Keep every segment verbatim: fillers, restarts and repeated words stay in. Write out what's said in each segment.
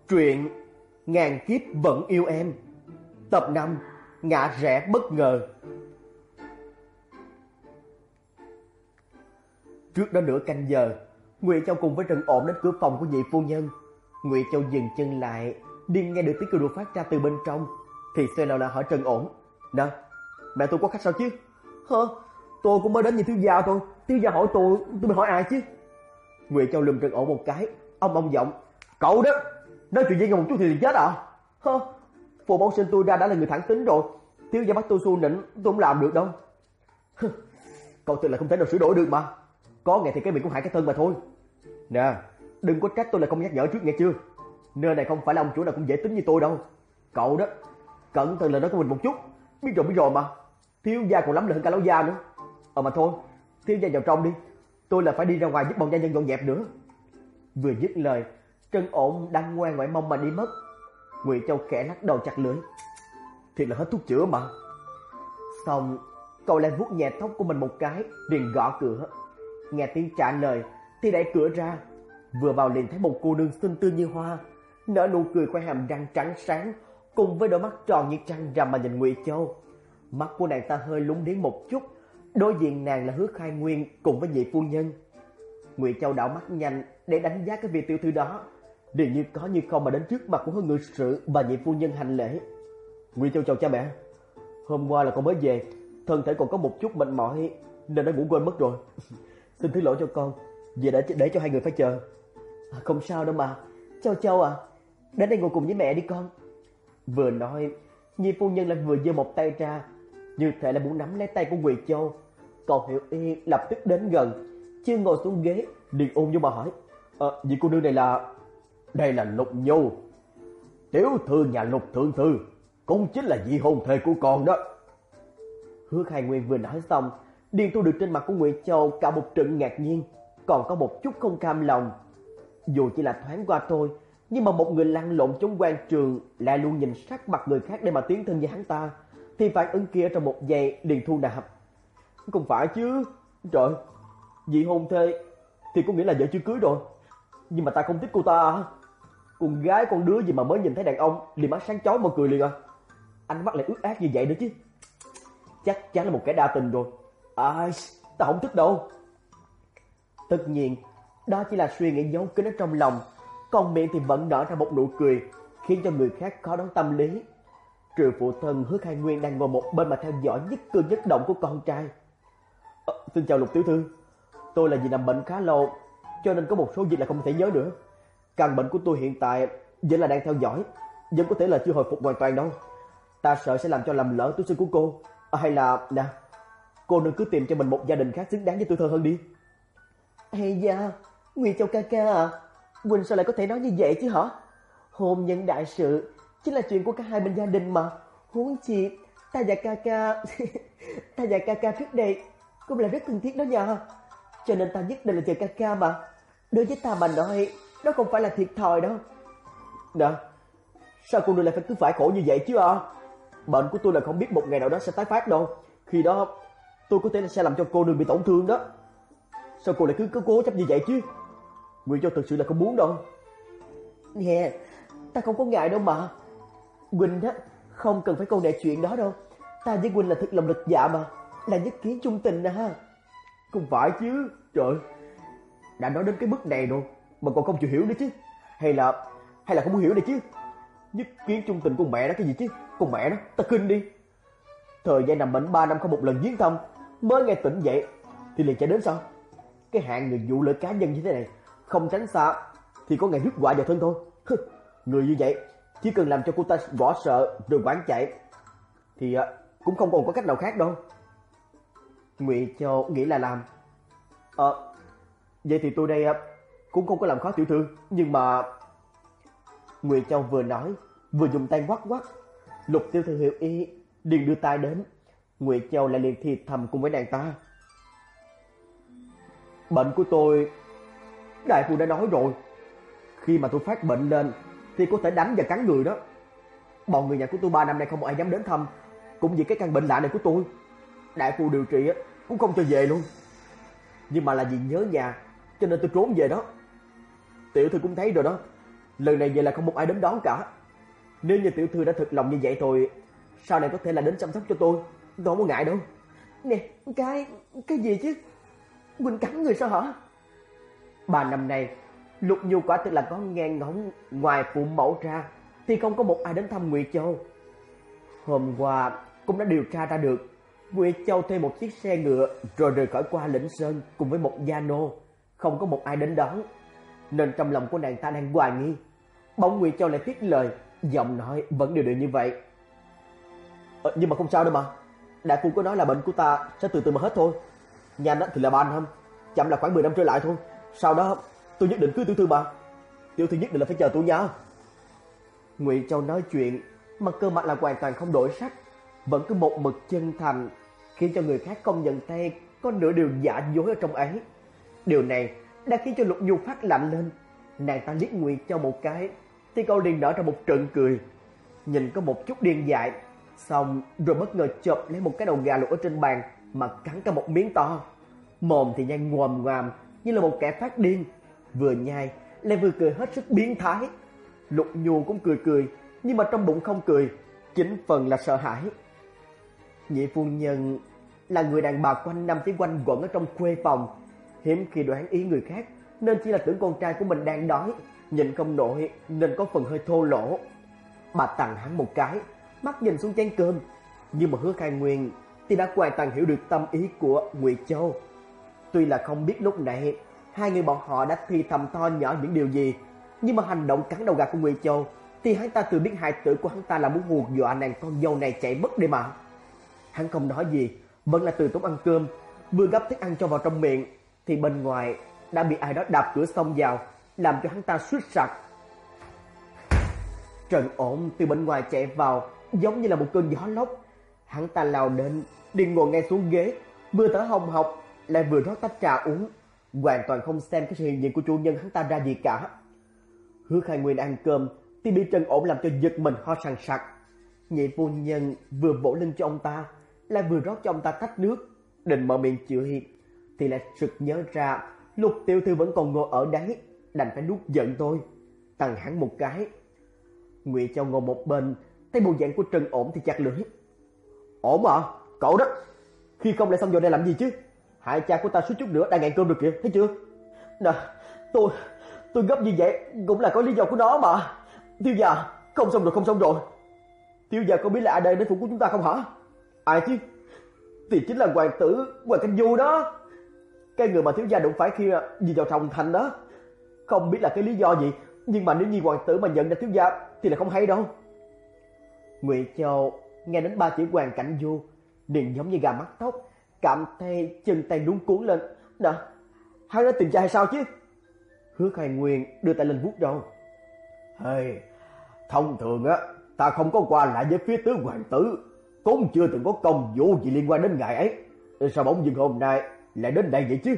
Truyện Ngàn Kiếp Vẫn Yêu Em, tập năm, Ngã Rẽ Bất Ngờ. Trước đó nửa canh giờ, Ngụy Châu cùng với Trần Ổn đến cửa phòng của nhị phu nhân. Ngụy Châu dừng chân lại, điên nghe được tiếng kêu đùa phát ra từ bên trong, thì xoay đầu lại hỏi Trần Ổn: "Nè, mẹ tôi có khách sao chứ?" "Hả? Tôi cũng mới đến nhìn thiếu gia thôi, thiếu gia hỏi tôi, tôi mới hỏi ai chứ?" Ngụy Châu lườm Trần Ổn một cái, ông ông giọng: "Cậu đó, nói chuyện với nhau một chút thì chết à? Hả? Phụ mẫu sinh tôi ra đã là người thẳng tính rồi, thiếu gia bắt tôi xu nịnh, tôi không làm được đâu." "Cậu tự là không thể nào sửa đổi được mà, có ngày thì cái miệng cũng hại cái thân mà thôi. Nè, đừng có trách tôi là không nhắc nhở trước nghe chưa? Nơi này không phải là ông chủ nào cũng dễ tính như tôi đâu. Cậu đó, cẩn thận lời nói của mình một chút, biết rồi biết rồi mà. Thiếu gia còn lắm lời hơn cả lão gia nữa. Ờ mà thôi, thiếu gia vào trong đi, tôi là phải đi ra ngoài giúp bọn gia nhân dọn dẹp nữa." Vừa dứt lời, Trần Ổn đang ngoan ngoãn mong mà đi mất. Ngụy Châu khẽ lắc đầu chặt lưỡi: "Thiệt là hết thuốc chữa mà." Xong, cậu lại vuốt nhẹ tóc của mình một cái, liền gõ cửa. Nghe tiếng trả lời thì đẩy cửa ra, vừa vào liền thấy một cô nương xinh tươi như hoa, nở nụ cười khoe hàm răng trắng sáng, cùng với đôi mắt tròn như trăng rằm mà nhìn Ngụy Châu. Mắt của nàng ta hơi lúng liếng một chút, đối diện nàng là Hứa Khai Nguyên cùng với nhị phu nhân. Ngụy Châu đảo mắt nhanh để đánh giá cái vị tiểu thư đó, liền như có như không mà đến trước mặt của Hứa Ngự Sử và nhị phu nhân hành lễ. "Ngụy Châu chào cha mẹ. Hôm qua là con mới về, thân thể còn có một chút mệt mỏi nên đã ngủ quên mất rồi. Xin thứ lỗi cho con, về để để cho hai người phải chờ." À, "không sao đâu mà. Châu Châu à, đến đây ngồi cùng với mẹ đi con." Vừa nói, nhị phu nhân lại vừa giơ một tay ra, như thể là muốn nắm lấy tay của Ngụy Châu. Còn Hiểu Y lập tức đến gần, chưa ngồi xuống ghế, liền ôm vô mà hỏi: "Ờ, vị cô nương này là?" "Đây là Lục Nhu, tiểu thư nhà Lục thượng thư, cũng chính là vị hôn thê của con đó." Hứa Khai Nguyên vừa nói xong, liền thu được trên mặt của Ngụy Châu cả một trận ngạc nhiên, còn có một chút không cam lòng. Dù chỉ là thoáng qua thôi, nhưng mà một người lăn lộn trong quan trường lại luôn nhìn sắc mặt người khác để mà tiến thân với hắn ta, thì phản ứng kia trong một giây liền thu nạp: "Không phải chứ, trời, vị hôn thê thì có nghĩa là vợ chưa cưới rồi, nhưng mà ta không thích cô ta à? Con gái con đứa gì mà mới nhìn thấy đàn ông liền mắt sáng chói mà cười liền à? Ánh mắt lại ướt át như vậy nữa chứ. Chắc chắn là một kẻ đa tình rồi. Ai, ta không thích đâu." Tất nhiên, đó chỉ là suy nghĩ giấu kín ở trong lòng, còn miệng thì vẫn nở ra một nụ cười, khiến cho người khác khó đoán tâm lý. Trừ phụ thân Hứa Khai Nguyên đang ngồi một bên mà theo dõi nhất cử nhất động của con trai. Ờ, "Xin chào Lục tiểu thư, tôi là vì nằm bệnh khá lâu, cho nên có một số việc là không thể nhớ nữa. Căn bệnh của tôi hiện tại vẫn là đang theo dõi, vẫn có thể là chưa hồi phục hoàn toàn đâu. Ta sợ sẽ làm cho lầm lỡ tuổi sinh của cô. À, hay là nè, cô đừng cứ tìm cho mình một gia đình khác xứng đáng với tuổi thơ hơn đi." "Hay da, Ngụy Châu ca ca à, Quỳnh sao lại có thể nói như vậy chứ hả? Hôn nhân đại sự chính là chuyện của cả hai bên gia đình mà. Huống chi ta và ca ca ta và ca ca trước đây cũng là rất thân thiết đó nha. Cho nên ta nhất định là chờ ca ca mà. Đối với ta mà nói, đó không phải là thiệt thòi đâu." "Nè, sao cô nương lại phải cứ phải khổ như vậy chứ à? Bệnh của tôi là không biết một ngày nào đó sẽ tái phát đâu. Khi đó tôi có thể là sẽ làm cho cô nương bị tổn thương đó. Sao cô lại cứ, cứ cố chấp như vậy chứ? Ngụy Châu thực sự là không muốn đâu." "Nè, ta không có ngại đâu mà. Quỳnh á, không cần phải câu nệ chuyện đó đâu. Ta với Quỳnh là thực lòng lực dạ mà, là nhất kiến chung tình à." "Không phải chứ, trời, đã nói đến cái mức này rồi mà còn không chịu hiểu nữa chứ? Hay là hay là không muốn hiểu này chứ? Nhất kiến chung tình của mẹ đó cái gì chứ? Con mẹ nó, ta kinh đi. Thời gian nằm bệnh ba năm không một lần viếng thăm, mới nghe tỉnh dậy thì liền chạy đến sao? Cái hạng người vụ lợi cá nhân như thế này, không tránh xa thì có ngày rước họa vào thân thôi. Người như vậy chỉ cần làm cho cô ta rõ sợ rồi quảng chạy thì cũng không còn có cách nào khác đâu." Ngụy Châu nghĩ là làm: "Ờ, vậy thì tôi đây cũng không có làm khó tiểu thư, nhưng mà..." Ngụy Châu vừa nói vừa dùng tay quát quát. Lục tiểu thư hiểu ý, liền đưa tay đến. Ngụy Châu lại liền thì thầm cùng với nàng ta: "Bệnh của tôi, đại phu đã nói rồi, khi mà tôi phát bệnh lên thì có thể đánh và cắn người đó. Bọn người nhà của tôi ba năm nay không một ai dám đến thăm, cũng vì cái căn bệnh lạ này của tôi. Đại phu điều trị cũng không cho về luôn. Nhưng mà là vì nhớ nhà cho nên tôi trốn về đó. Tiểu thư cũng thấy rồi đó, lần này về là không một ai đến đón cả. Nếu như tiểu thư đã thực lòng như vậy rồi, sau này có thể là đến chăm sóc cho tôi, tôi không có ngại đâu. Nè, cái cái gì chứ? Huynh cắn người sao hả? Ba năm nay, Lục Nhu quả thực là có nghe ngóng, ngoài phụ mẫu ra thì không có một ai đến thăm Ngụy Châu. Hôm qua cũng đã điều tra ra được, Ngụy Châu thuê một chiếc xe ngựa rồi rời khỏi qua Lĩnh Sơn cùng với một gia nô, không có một ai đến đón, nên trong lòng của nàng ta đang hoài nghi. Bỗng Ngụy Châu lại tiếp lời, giọng nói vẫn đều đều như vậy. Ờ, nhưng mà không sao đâu mà, đại phu có nói là bệnh của ta sẽ từ từ mà hết thôi. Nhanh thì là ba năm, chậm là khoảng mười năm trở lại thôi. Sau đó tôi nhất định cưới tiểu thư mà. Tiểu thư nhất định là phải chờ tôi nha. Ngụy Châu nói chuyện mà cơ mặt là hoàn toàn không đổi sắc, vẫn cứ một mực chân thành, khiến cho người khác không nhận thấy có nửa điều giả dối ở trong ấy. Điều này đã khiến cho Lục Nhu phát lạnh lên. Nàng ta liếc Ngụy Châu một cái thì cậu liền nở ra một trận cười, nhìn có một chút điên dại, xong rồi bất ngờ chộp lấy một cái đầu gà luộc ở trên bàn mà cắn cả một miếng to. Mồm thì nhai ngoàm ngoàm như là một kẻ phát điên, vừa nhai lại vừa cười hết sức biến thái. Lục Nhu cũng cười cười, nhưng mà trong bụng không cười, chính phần là sợ hãi. Nhị phu nhân là người đàn bà quanh năm chỉ quanh quẩn ở trong khuê phòng, hiếm khi đoán ý người khác, nên chỉ là tưởng con trai của mình đang đói, nhìn không nổi nên có phần hơi thô lỗ. Bà tặng hắn một cái, mắt nhìn xuống chén cơm, nhưng mà Hứa Khai Nguyên thì đã hoàn toàn hiểu được tâm ý của Ngụy Châu. Tuy là không biết lúc này hai người bọn họ đã thì thầm to nhỏ những điều gì, nhưng mà hành động cắn đầu gà của Ngụy Châu thì hắn ta tự biết hại tử của hắn ta là muốn hù dọa nàng con dâu này chạy mất đi mà. Hắn không nói gì, vẫn là từ tốn ăn cơm, vừa gấp thức ăn cho vào trong miệng thì bên ngoài đã bị ai đó đạp cửa xông vào, làm cho hắn ta suýt sặc. Trần Ổn từ bên ngoài chạy vào giống như là một cơn gió lốc. Hắn ta lao đến, đi ngồi ngay xuống ghế, vừa thở hồng hộc lại vừa rót tách trà uống, hoàn toàn không xem cái sự hiện diện của chủ nhân hắn ta ra gì cả. Hứa Khai Nguyên ăn cơm thì bị Trần Ổn làm cho giật mình ho sằng sặc. Nhị phu nhân vừa vỗ lưng cho ông ta, lại vừa rót cho ông ta tách nước, định mở miệng chửi thì lại sực nhớ ra Lục tiểu thư vẫn còn ngồi ở đấy, đành phải nuốt giận tôi, tằng hắn một cái. Ngụy Châu ngồi một bên, thấy bộ dạng của Trần Ổn thì chặt lưỡi. Ổn à, cậu đó, khi không lại xong vào đây làm gì chứ? Hại cha của ta suýt chút nữa đã ngạn cơm được kìa, thấy chưa? Nè, tôi tôi gấp như vậy cũng là có lý do của nó mà. Thiếu gia, không xong rồi, không xong rồi. Thiếu gia có biết là ai đây đến phủ của chúng ta không hả? Ai chứ? Thì chính là hoàng tử Hoàng Cảnh Du đó, cái người mà thiếu gia đụng phải khi đi vào Trọng Thành đó. Không biết là cái lý do gì, nhưng mà nếu như hoàng tử mà nhận ra thiếu gia thì là không hay đâu. Ngụy Châu nghe đến ba chữ Hoàng Cảnh Du liền giống như gà mắc tóc, cảm thấy chân tay luống cuống lên. Nè, hắn đã tìm cha hay sao chứ? Hứa Khai Nguyên đưa tay lên vuốt râu. Hey, thông thường á, ta không có qua lại với phía tứ hoàng tử, cũng chưa từng có công vụ gì liên quan đến ngài ấy. Sao bỗng dưng hôm nay lại đến đây vậy chứ?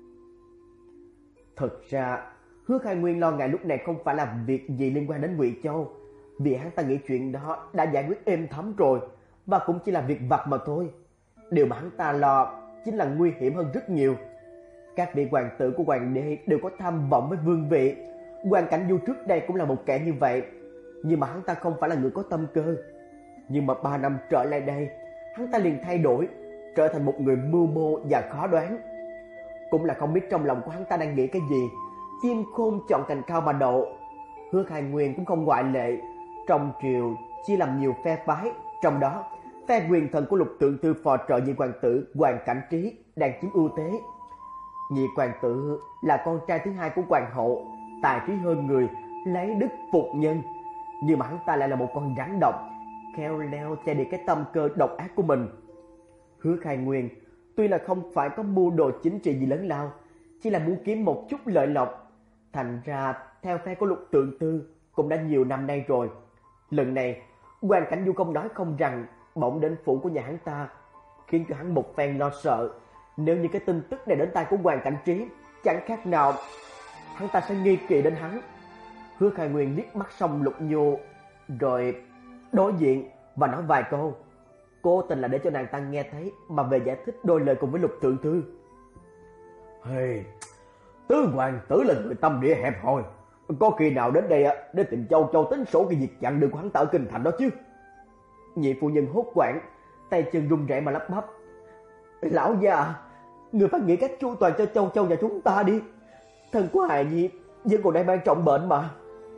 Thật ra Hứa Khai Nguyên lo ngại lúc này không phải là việc gì liên quan đến Ngụy Châu, vì hắn ta nghĩ chuyện đó đã giải quyết êm thấm rồi, và cũng chỉ là việc vặt mà thôi. Điều mà hắn ta lo chính là nguy hiểm hơn rất nhiều. Các vị hoàng tử của hoàng đế đều có tham vọng với vương vị. Hoàng Cảnh Du trước đây cũng là một kẻ như vậy, nhưng mà hắn ta không phải là người có tâm cơ. Nhưng mà ba năm trở lại đây, hắn ta liền thay đổi, trở thành một người mưu mô và khó đoán. Cũng là không biết trong lòng của hắn ta đang nghĩ cái gì. Chim khôn chọn cành cao mà đậu. Hứa Khai Nguyên cũng không ngoại lệ. Trong triều chia làm nhiều phe phái, trong đó phe quyền thần của Lục Tượng Tư phò trợ nhị hoàng tử Hoàng Cảnh Trí đang chiếm ưu thế. Nhị hoàng tử là con trai thứ hai của hoàng hậu, tài trí hơn người, lấy đức phục nhân, nhưng mà hắn ta lại là một con rắn độc, khéo léo che đi cái tâm cơ độc ác của mình. Hứa Khai Nguyên tuy là không phải có mưu đồ chính trị gì lớn lao, chỉ là muốn kiếm một chút lợi lộc, thành ra theo phe của Lục Tượng Tư cũng đã nhiều năm nay rồi. Lần này Hoàng Cảnh Du không nói không rằng bỗng đến phủ của nhà hắn ta, khiến cho hắn một phen lo sợ. Nếu như cái tin tức này đến tai của Hoàng Cảnh Trí, chẳng khác nào hắn ta sẽ nghi kỵ đến hắn. Hứa Khai Nguyên liếc mắt xong Lục Nhu, rồi đối diện và nói vài câu, cố tình là để cho nàng ta nghe thấy mà về giải thích đôi lời cùng với Lục Tượng Tư. Hey, tứ hoàng tử là người tâm địa hẹp hòi, Có khi nào đến đây để tìm Châu Châu tính sổ cái việc chặn đường của hắn ta ở kinh thành đó chứ? Nhị phu nhân hốt hoảng, tay chân run rẩy mà lắp bắp. Lão già, người phải nghĩ cách chu toàn cho Châu Châu nhà chúng ta đi. Thân của hài nhi vẫn còn đang mang trọng bệnh mà.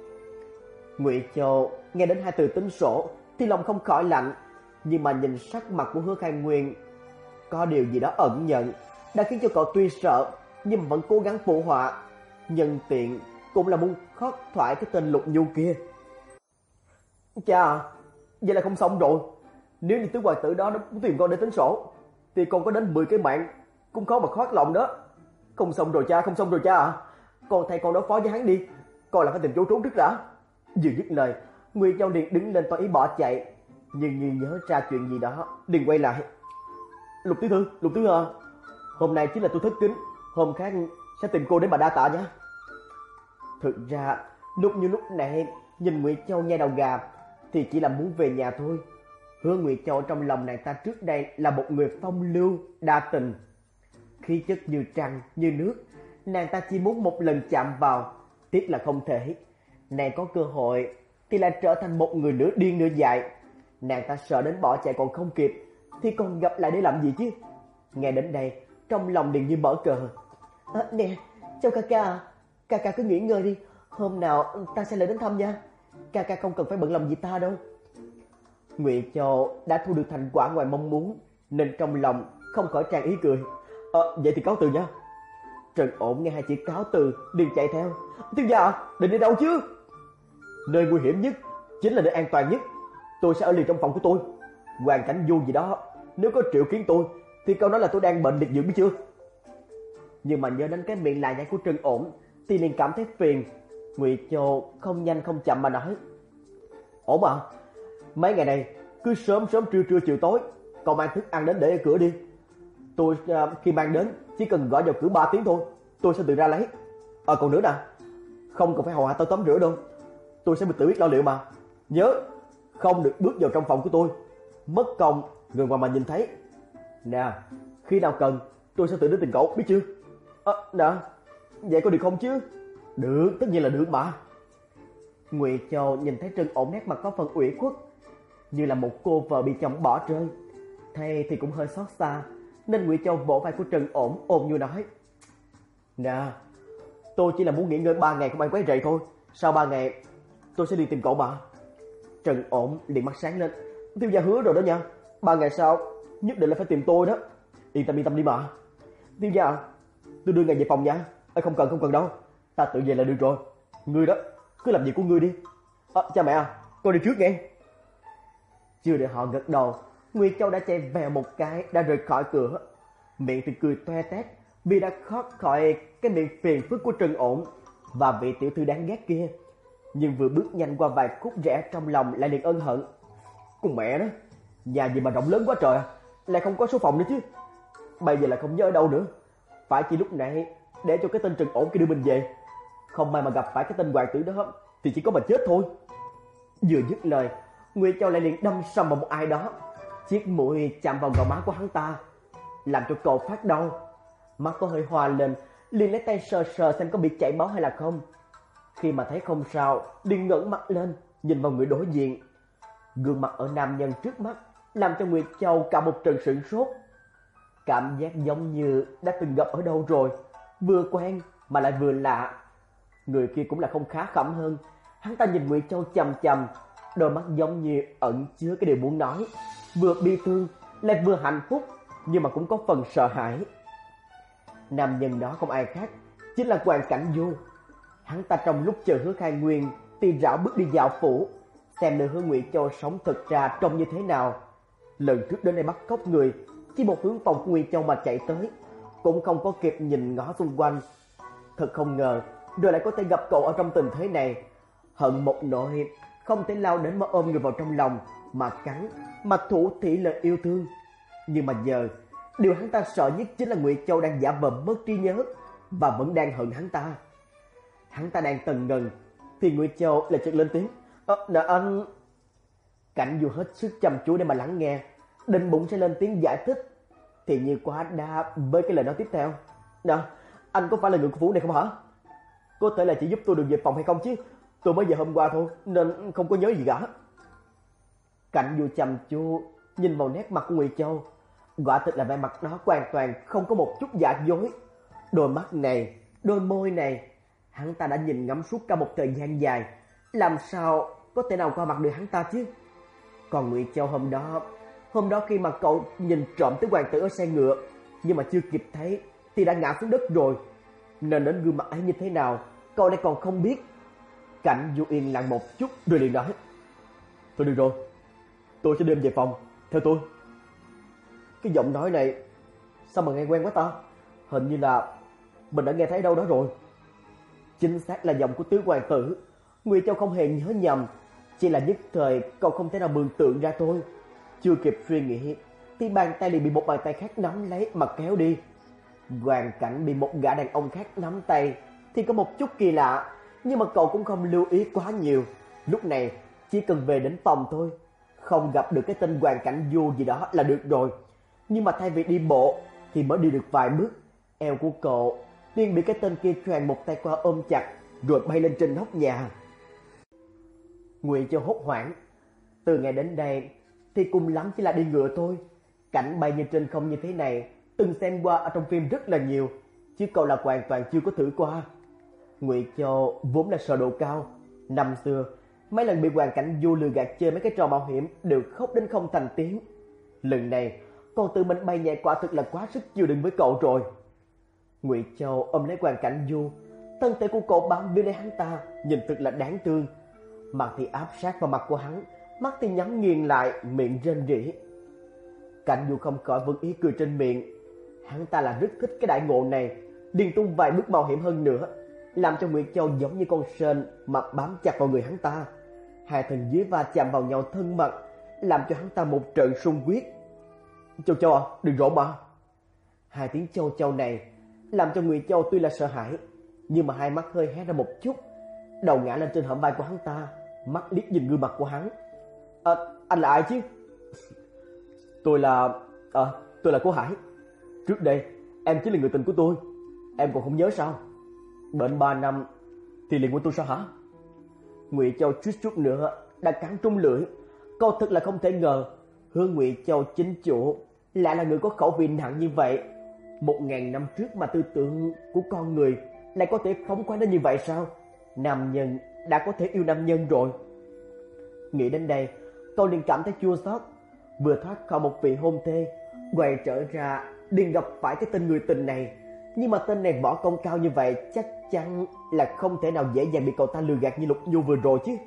Ngụy Châu nghe đến hai từ tính sổ thì lòng không khỏi lạnh, nhưng mà nhìn sắc mặt của Hứa Khai Nguyên có điều gì đó ẩn nhận, đã khiến cho cậu tuy sợ nhưng vẫn cố gắng phụ họa. Nhân tiện cũng là muốn thoát thoại cái tên Lục Nhu kia. Cha, vậy là không xong rồi. Nếu như tứ hoàng tử đó muốn tìm con để tính sổ thì con có đến mười cái mạng cũng khó mà thoát lòng đó. Không xong rồi cha, không xong rồi cha à. Con thay con đối phó với hắn đi, con là phải tìm chỗ trốn trước đã. Vừa dứt lời, Ngụy Châu liền đứng lên tỏ ý bỏ chạy, nhưng như nhớ ra chuyện gì đó liền quay lại. Lục tiểu thư, Lục tiểu thư, hôm nay chính là tôi thất kính, hôm khác sẽ tìm cô đến bà đa tạ nhé. Thực ra lúc như lúc này nhìn Ngụy Châu nhai đầu gà thì chỉ là muốn về nhà thôi. Hứa Ngụy Châu trong lòng nàng ta trước đây là một người phong lưu đa tình, khí chất như trăng như nước, nàng ta chỉ muốn một lần chạm vào, tiếc là không thể. Nàng có cơ hội thì lại trở thành một người nửa điên nửa dại. Nàng ta sợ đến bỏ chạy còn không kịp thì còn gặp lại để làm gì chứ? Nghe đến đây trong lòng liền như mở cờ. À, nè, Châu ca ca, ca ca cứ nghỉ ngơi đi, hôm nào ta sẽ lại đến thăm nha. Ca ca không cần phải bận lòng gì ta đâu. Ngụy Châu đã thu được thành quả ngoài mong muốn, nên trong lòng không khỏi tràn ý cười. Ờ, vậy thì cáo từ nha. Trần Ổn nghe hai chữ cáo từ liền chạy theo. Thiếu gia, định đi đâu chứ? Nơi nguy hiểm nhất chính là nơi an toàn nhất. Tôi sẽ ở liền trong phòng của tôi. Hoàn cảnh vô gì đó, nếu có triệu kiến tôi thì câu nói là tôi đang bệnh liệt dưỡng biết chưa? Nhưng mà nhớ đến cái miệng lại nhảy của Trần Ổn thì liền cảm thấy phiền. Ngụy Châu không nhanh không chậm mà nói. Ổn à, mấy ngày này cứ sớm sớm trưa trưa chiều tối cậu mang thức ăn đến để ở cửa đi. Tôi uh, khi mang đến chỉ cần gõ vào cửa ba tiếng thôi, tôi sẽ tự ra lấy. Ờ à, còn nữa nè, không cần phải hầu hạ tôi tắm rửa đâu, tôi sẽ tự biết lo liệu mà. Nhớ không được bước vào trong phòng của tôi, mất công người ngoài mà nhìn thấy. Nè, khi nào cần tôi sẽ tự đến tìm cậu biết chưa? À, nè, vậy có được không chứ? Được, tất nhiên là được mà. Ngụy Châu nhìn thấy Trần Ổn nét mặt có phần ủy khuất, như là một cô vợ bị chồng bỏ rơi. Thay thì cũng hơi xót xa, nên Ngụy Châu vỗ vai của Trần Ổn ôm nhu nói. Nè, tôi chỉ là muốn nghỉ ngơi ba ngày không ai quấy rầy thôi. Sau ba ngày tôi sẽ đi tìm cậu mà. Trần Ổn liền mắt sáng lên. Thiếu gia hứa rồi đó nha, ba ngày sau nhất định là phải tìm tôi đó. Yên tâm yên tâm đi mà. Thiếu gia, tôi đưa ngài về phòng nha. À, không cần không cần đâu, ta tự về là được rồi. Ngươi đó cứ làm việc của ngươi đi. À, cha mẹ à, con đi trước nghe. Chưa để họ gật đầu, Ngụy Châu đã chạy vèo một cái đã rời khỏi cửa, miệng thì cười toe tét vì đã thoát khỏi cái miệng phiền phức của Trần Ổn và vị tiểu thư đáng ghét kia. Nhưng vừa bước nhanh qua vài khúc rẽ trong lòng lại liền ân hận. Con mẹ đó, nhà gì mà rộng lớn quá trời, lại không có số phòng nữa chứ. Bây giờ là không nhớ ở đâu nữa. Phải chỉ lúc nãy để cho cái tên Trần Ổn kia đưa mình về, không may mà gặp phải cái tên hoàng tử đó thì chỉ có mà chết thôi. Vừa dứt lời, Ngụy Châu lại liền đâm sầm vào một ai đó. Chiếc mũi chạm vào gò má của hắn ta, làm cho cậu phát đau. Mắt có hơi hoa lên, liền lấy tay sờ sờ xem có bị chảy máu hay là không. Khi mà thấy không sao, liền ngẩng mặt lên nhìn vào người đối diện. Gương mặt ở nam nhân trước mắt làm cho Ngụy Châu cả một trận sửng sốt. Cảm giác giống như đã từng gặp ở đâu rồi, vừa quen mà lại vừa lạ. Người kia cũng là không khá khẩm hơn. Hắn ta nhìn Ngụy Châu chằm chằm, đôi mắt giống như ẩn chứa cái điều muốn nói, vừa bi thương lại vừa hạnh phúc, nhưng mà cũng có phần sợ hãi. Nam nhân đó không ai khác chính là Quan Cảnh Du. Hắn ta trong lúc chờ Hứa Khai Nguyên thì rảo bước đi dạo phủ, xem nơi Hứa Ngụy Châu sống thực ra trông như thế nào. Lần trước đến đây bắt cóc người, chỉ một hướng phòng của Ngụy Châu mà chạy tới, cũng không có kịp nhìn ngó xung quanh. Thật không ngờ rồi lại có thể gặp cậu ở trong tình thế này. Hận một nỗi không thể lao đến mà ôm người vào trong lòng, mà cắn, mà thủ thỉ lời yêu thương. Nhưng mà giờ, điều hắn ta sợ nhất chính là Ngụy Châu đang giả vờ mất trí nhớ và vẫn đang hận hắn ta. Hắn ta đang tần ngần thì Ngụy Châu lại chợt lên tiếng. Ờ, nè anh. Cảnh Du hết sức chăm chú để mà lắng nghe, định bụng sẽ lên tiếng giải thích thì như quá đa với cái lời nói tiếp theo. Nè, anh có phải là người của phủ này không hả? có thể là chỉ giúp tôi được về phòng hay không chứ? Tôi mới về hôm qua thôi nên không có nhớ gì cả. Cảnh Du chăm chú nhìn vào nét mặt của Ngụy Châu, quả thực là vẻ mặt đó hoàn toàn không có một chút giả dối. Đôi mắt này, đôi môi này, hắn ta đã nhìn ngắm suốt cả một thời gian dài, làm sao có thể nào qua mặt được hắn ta chứ? Còn Ngụy Châu hôm đó, hôm đó khi mà cậu nhìn trộm tới hoàng tử ở xe ngựa, nhưng mà chưa kịp thấy thì đã ngã xuống đất rồi, nên đến gương mặt ấy như thế nào cậu lại còn không biết. Cảnh Du yên lặng một chút rồi liền nói: "Thôi được rồi, tôi sẽ đem về phòng, theo tôi." Cái giọng nói này sao mà nghe quen quá ta? Hình như là mình đã nghe thấy đâu đó rồi. Chính xác là giọng của tứ hoàng tử. Ngụy Châu không hề nhớ nhầm, chỉ là nhất thời cậu không thể nào mường tượng ra thôi. Chưa kịp suy nghĩ thì bàn tay liền bị một bàn tay khác nắm lấy mà kéo đi. Hoàn cảnh bị một gã đàn ông khác nắm tay thì có một chút kỳ lạ, nhưng mà cậu cũng không lưu ý quá nhiều. Lúc này chỉ cần về đến phòng thôi, không gặp được cái tên Hoàn Cảnh Du gì đó là được rồi. Nhưng mà thay vì đi bộ thì mới đi được vài bước, eo của cậu liền bị cái tên kia choàng một tay qua ôm chặt rồi bay lên trên nóc nhà. Ngụy Châu hốt hoảng. Từ ngày đến đây thì cùng lắm chỉ là đi ngựa thôi. Cảnh bay như trên không như thế này từng xem qua ở trong phim rất là nhiều, chứ cậu là hoàn toàn chưa có thử qua. Ngụy Châu vốn là sợ độ cao, năm xưa mấy lần bị Hoàn Cảnh Du lừa gạt chơi mấy cái trò mạo hiểm đều khóc đến không thành tiếng. Lần này còn tự mình bay nhẹ quả thực là quá sức chịu đựng với cậu rồi. Ngụy Châu ôm lấy Hoàn Cảnh Du, thân thể của cậu bám bên lấy hắn ta, nhìn thật là đáng thương. Mặt thì áp sát vào mặt của hắn, mắt thì nhắm nghiền lại, miệng rên rỉ. Cảnh Du không khỏi vẫn ý cười trên miệng. Hắn ta là rất thích cái đại ngộ này, liền tung vài bước mạo hiểm hơn nữa, làm cho Ngụy Châu giống như con sên mà bám chặt vào người hắn ta. Hai thân dưới va chạm vào nhau thân mật, làm cho hắn ta một trận sung huyết. "Châu Châu à, đừng rộn mà." Hai tiếng Châu Châu này làm cho Ngụy Châu tuy là sợ hãi, nhưng mà hai mắt hơi hé ra một chút, đầu ngã lên trên hõm vai của hắn ta, mắt liếc nhìn gương mặt của hắn. "À, anh là ai chứ?" "Tôi là... À, tôi là Cố Hải. Trước đây em chính là người tình của tôi. Em còn không nhớ sao? Bệnh ba năm thì liền quên tôi sao hả?" Ngụy Châu chút chút nữa đã cắn trúng lưỡi. Cô thật là không thể ngờ Hương Ngụy Châu chính chủ lại là người có khẩu vị nặng như vậy. Một ngàn năm trước mà tư tưởng của con người lại có thể phóng khoáng đến như vậy sao? Nam nhân đã có thể yêu nam nhân rồi. Nghĩ đến đây, tôi liền cảm thấy chua xót. Vừa thoát khỏi một vị hôn thê, quay trở ra liền gặp phải cái tên người tình này. Nhưng mà tên này võ công cao như vậy, chắc chắn là không thể nào dễ dàng bị cậu ta lừa gạt như Lục Nhu vừa rồi chứ.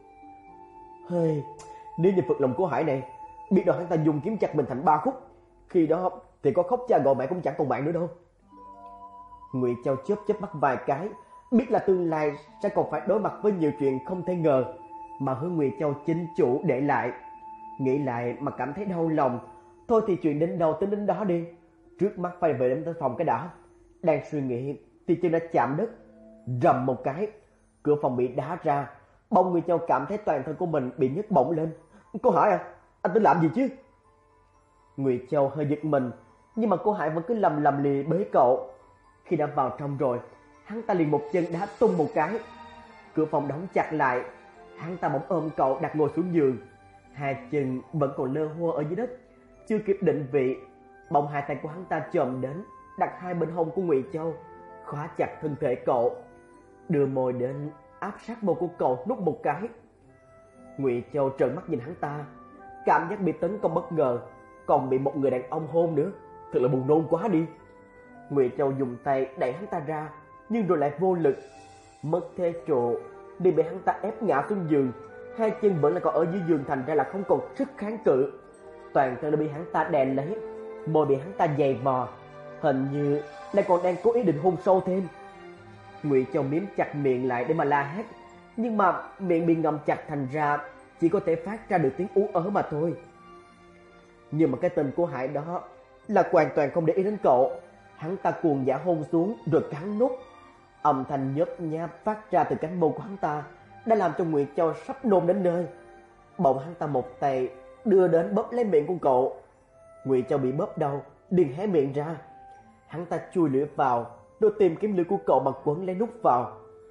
Hơi, nếu như Phật lòng Cố Hải này biết đâu hắn ta dùng kiếm chặt mình thành ba khúc, khi đó thì có khóc cha gọi mẹ cũng chẳng còn bạn nữa đâu. Ngụy Châu chớp chớp mắt vài cái, biết là tương lai sẽ còn phải đối mặt với nhiều chuyện không thể ngờ mà Hương Ngụy Châu chính chủ để lại. Nghĩ lại mà cảm thấy đau lòng. Thôi thì chuyện đến đâu tính đến đó đi, trước mắt phải về đến tới phòng cái đã. Đang suy nghĩ thì chân đã chạm đất, rầm một cái, cửa phòng bị đá ra. Bỗng Ngụy Châu cảm thấy toàn thân của mình bị nhấc bổng lên. "Cô Hải à, anh tính làm gì chứ?" Ngụy Châu hơi giật mình, nhưng mà Cô Hải vẫn cứ lầm lầm lì bế cậu. Khi đã vào trong rồi, hắn ta liền một chân đá tung một cái, cửa phòng đóng chặt lại. Hắn ta bỗng ôm cậu đặt ngồi xuống giường, hai chân vẫn còn lơ hô ở dưới đất. Chưa kịp định vị, bỗng hai tay của hắn ta chồm đến, đặt hai bên hông của Ngụy Châu, khóa chặt thân thể cậu, đưa môi đến áp sát môi của cậu nút một cái. Ngụy Châu trợn mắt nhìn hắn ta, cảm giác bị tấn công bất ngờ, còn bị một người đàn ông hôn nữa, thật là buồn nôn quá đi. Ngụy Châu dùng tay đẩy hắn ta ra, nhưng rồi lại vô lực, mất thế trụ, đi bị hắn ta ép ngã xuống giường. Hai chân vẫn là còn ở dưới giường, thành ra là không còn sức kháng cự, toàn thân đã bị hắn ta đè lấy, môi bị hắn ta giày vò, hình như lại còn đang cố ý định hôn sâu thêm. Ngụy Châu miếm chặt miệng lại để mà la hét, nhưng mà miệng bị ngậm chặt, thành ra chỉ có thể phát ra được tiếng ú ớ mà thôi. Nhưng mà cái tên của Hải đó là hoàn toàn không để ý đến cậu. Hắn ta cuồng dã hôn xuống rồi cắn nút. Âm thanh nhớp nháp phát ra từ cánh môi của hắn ta đã làm cho Ngụy Châu sắp nôn đến nơi. Bỗng hắn ta một tay đưa đến bóp lấy miệng của cậu. Ngụy Châu bị bóp đau, liền hé miệng ra. Hắn ta chui lưỡi vào, rồi tìm kiếm lưỡi của cậu mà quấn lấy nút vào.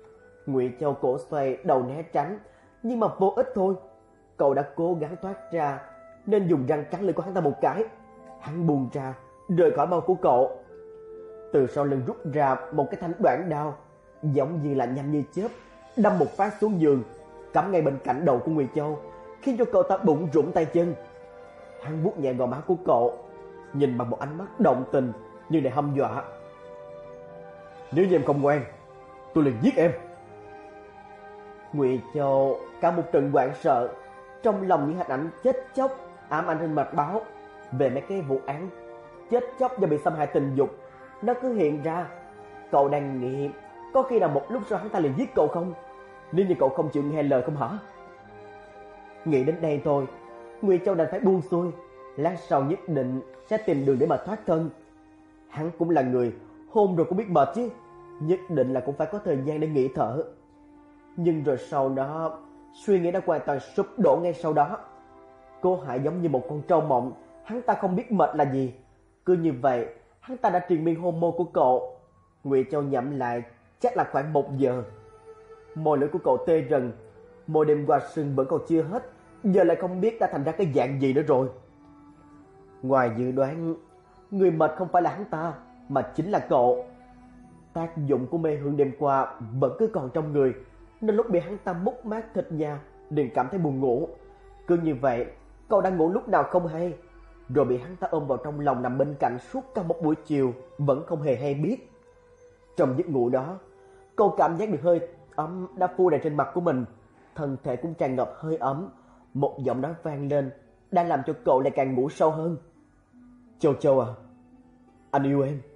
Ngụy Châu cổ xoay đầu né tránh, nhưng mà vô ích thôi. Cậu đã cố gắng thoát ra nên dùng răng cắn lưỡi của hắn ta một cái. Hắn buông ra, rời khỏi bao của cậu. Từ sau lưng rút ra một cái thanh đoạn đao, giống như là nhanh như chớp, đâm một phát xuống giường, cắm ngay bên cạnh đầu của Ngụy Châu, khiến cho cậu ta bụng rủng tay chân. Hắn vuốt nhẹ gò má của cậu, nhìn bằng một ánh mắt động tình nhưng lại hăm dọa. Nếu như em không ngoan, tôi liền giết em. Ngụy Châu cả một trận hoảng sợ, trong lòng những hình ảnh chết chóc ám ảnh trên mạch báo về mấy cái vụ án chết chóc do bị xâm hại tình dục, nó cứ hiện ra. Cậu đang nghĩ có khi nào một lúc sau hắn ta liền giết cậu không, nếu như cậu không chịu nghe lời không hả? Nghĩ đến đây thôi, Ngụy Châu đành phải buông xuôi, lát sau nhất định sẽ tìm đường để mà thoát thân. Hắn cũng là người hôn rồi cũng biết mệt chứ, nhất định là cũng phải có thời gian để nghỉ thở. Nhưng rồi sau đó, suy nghĩ đã hoàn toàn sụp đổ ngay sau đó. Cô Hải giống như một con trâu mộng, hắn ta không biết mệt là gì. Cứ như vậy, hắn ta đã triền miên hôn môi của cậu. Ngụy Châu nhẩm lại chắc là khoảng một giờ. Môi lưỡi của cậu tê rần, môi đêm qua sưng vẫn còn chưa hết, giờ lại không biết đã thành ra cái dạng gì nữa rồi. Ngoài dự đoán, người mệt không phải là hắn ta, mà chính là cậu. Tác dụng của mê hương đêm qua vẫn cứ còn trong người, nên lúc bị hắn ta mút mát thịt da, liền cảm thấy buồn ngủ. Cứ như vậy, cậu đang ngủ lúc nào không hay, rồi bị hắn ta ôm vào trong lòng nằm bên cạnh suốt cả một buổi chiều, vẫn không hề hay biết. Trong giấc ngủ đó, cậu cảm giác được hơi ấm đã phủ đầy trên mặt của mình, thân thể cũng tràn ngập hơi ấm. Một giọng nói vang lên, đã làm cho cậu lại càng ngủ sâu hơn. Châu Châu à, anh yêu em.